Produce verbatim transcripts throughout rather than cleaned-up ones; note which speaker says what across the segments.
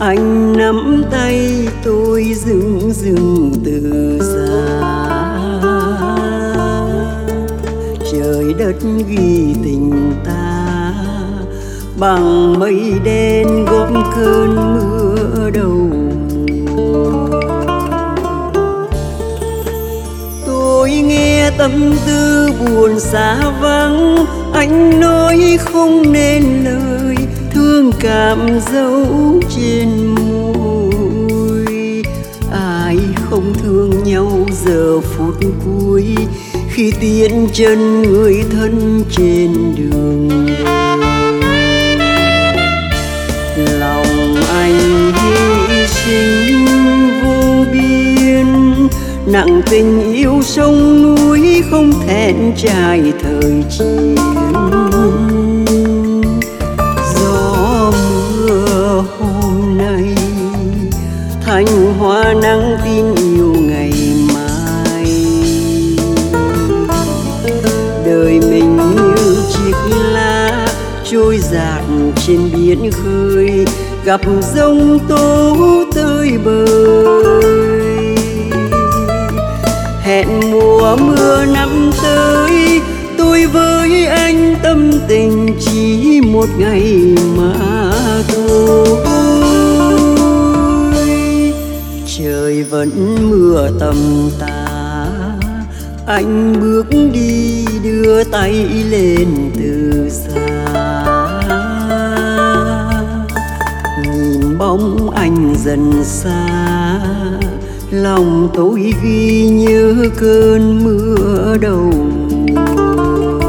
Speaker 1: anh nắm tay tôi dưng dưng từ xa. Trời đất ghi tình ta bằng mây đen góp cơn mưa đầu. Tôi nghe tâm tư buồn xa vắng, anh nói không nên lời, thương cảm dấu trên môi. Ai không thương nhau giờ phút cuối, khi tiễn chân người thân trên đường. Lòng anh hy sinh vô biên, nặng tình yêu sông núi không thẹn trải thời chiến. Gió mưa hôm nay thành hoa nắng tin yêu ngày mai. Đời mình như chiếc lá trôi dạt trên biển khơi, gặp giông tố tơi bời. Hẹn mùa mưa năm tới, tôi với anh tâm tình chỉ một ngày mà thôi. Trời vẫn mưa tầm tã, anh bước đi đưa tay lên từ xa. Nhìn bóng anh dần xa, lòng tôi ghi nhớ cơn mưa đầu mùa.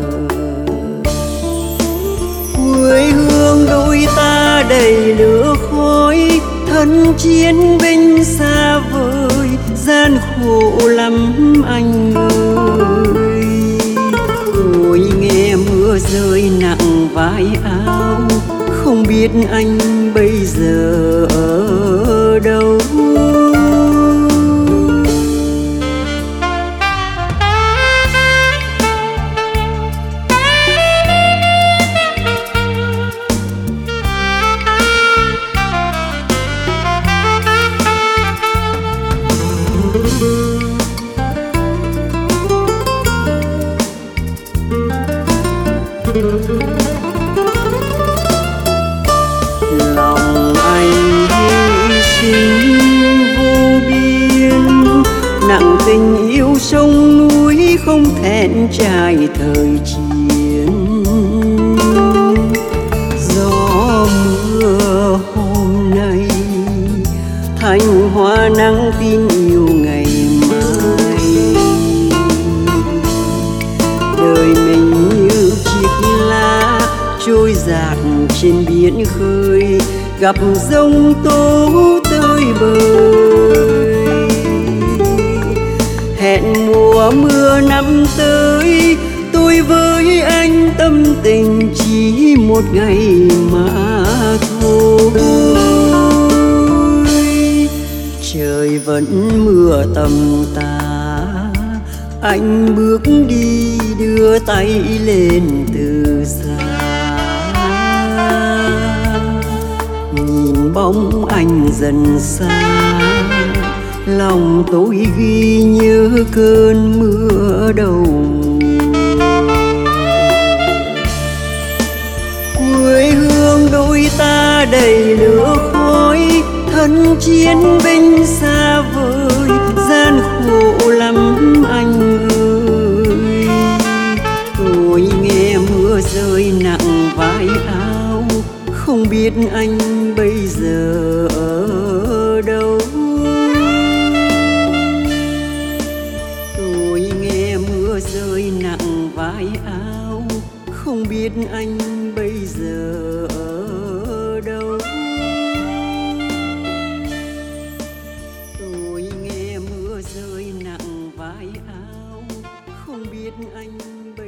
Speaker 1: Quê hương đôi ta đầy lửa khói, thân chiến binh xa vời, gian khổ lắm anh ơi. Tôi nghe mưa rơi nặng vai áo, không biết anh bây giờ ở đâu. Lòng anh hy sinh vô biên, nặng tình yêu sông núi không thẹn trải thời chiến. Gió mưa hôm nay thành hoa nắng tin yêu ngày mai. Đời mình như chiếc lá trôi dạt trên biển khơi, gặp giông tố tơi bời. Hẹn mùa mưa năm tới, tôi với anh tâm tình chỉ một ngày mà thôi. Trời vẫn mưa tầm tã, anh bước đi đưa tay lên từ xa. Nhìn bóng anh dần xa, lòng tôi ghi nhớ cơn mưa đầu mùa. Quê hương đôi ta đầy lửa khói, thân chiến binh xa vời, gian khổ lắm anh ơi. Tôi nghe mưa rơi nặng vai áo, không biết anh bây giờ ở đâu. Tôi nghe mưa rơi nặng vai áo, không biết anh bây giờ ở đâu. Tôi nghe mưa rơi nặng vai áo, không biết anh bây